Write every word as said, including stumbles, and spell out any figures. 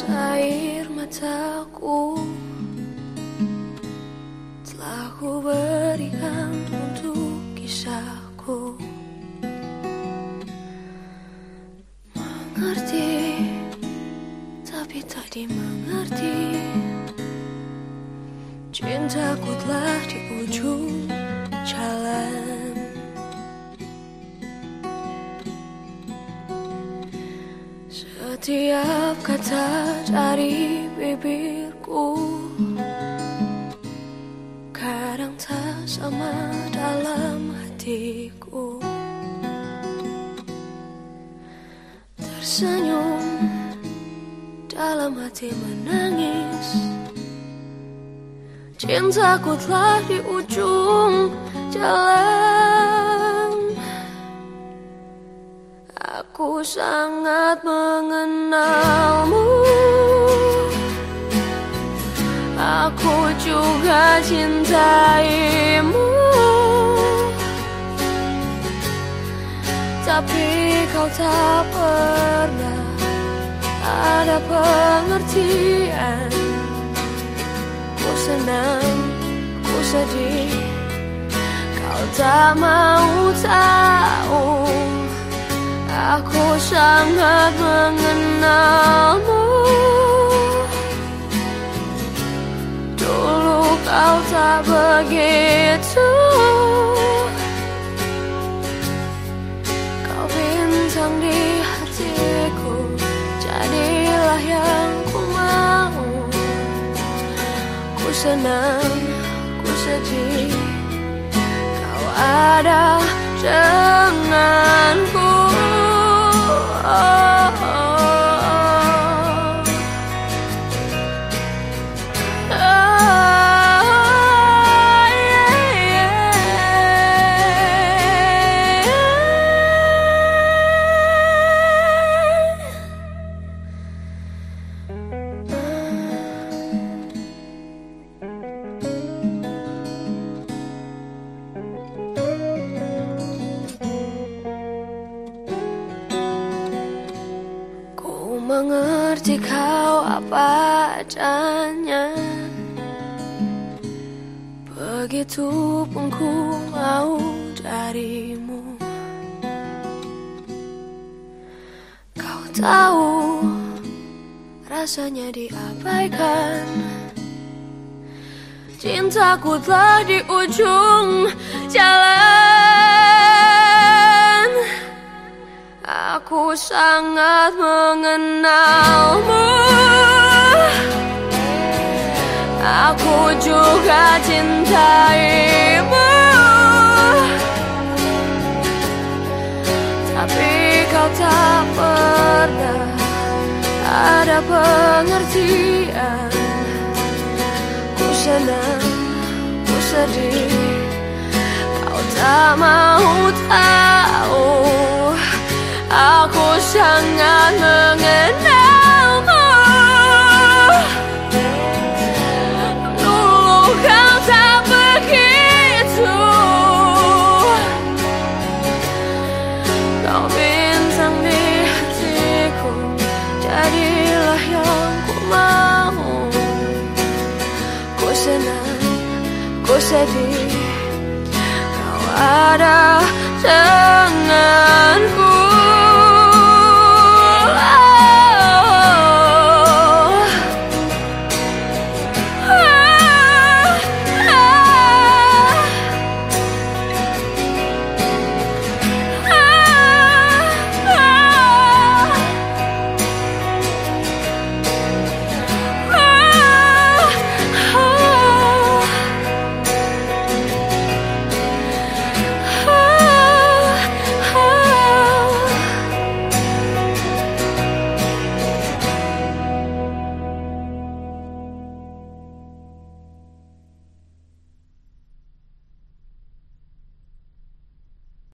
air mataku telah ku berikan untuk kisahku. Mengerti, tapi tak dimengerti. Cintaku telah di ujung jalan. Setiap kata dari bibirku kadang tak sama dalam hatiku. Tersenyum dalam hati menangis. Cintaku telah di ujung jalan. Aku sangat mengenalmu. Aku juga cintaimu. Tapi kau tak pernah ada pengertian. Ku senang, ku sedih, kau tak mau tahu. Aku sangat mengenalmu. Dulu kau tak begitu. Kau bintang di hatiku, jadilah yang ku mau. Ku senang, ku sedih, kau ada denganku. Oh, oh, oh. Mengerti kau apa adanya, begitupun ku mau darimu. Kau tahu rasanya diabaikan. Cintaku telah di ujung jalan. Aku sangat mengenalmu. Aku juga cintaimu. Tapi kau tak pernah ada pengertian. Ku senang, ku sedih, kau tak mau tahu. Aku sangat mengenalmu. Dulu kau tak begitu. Kau bintang di hatiku, jadilah yang ku mau. Ku senang, ku sedih, kau ada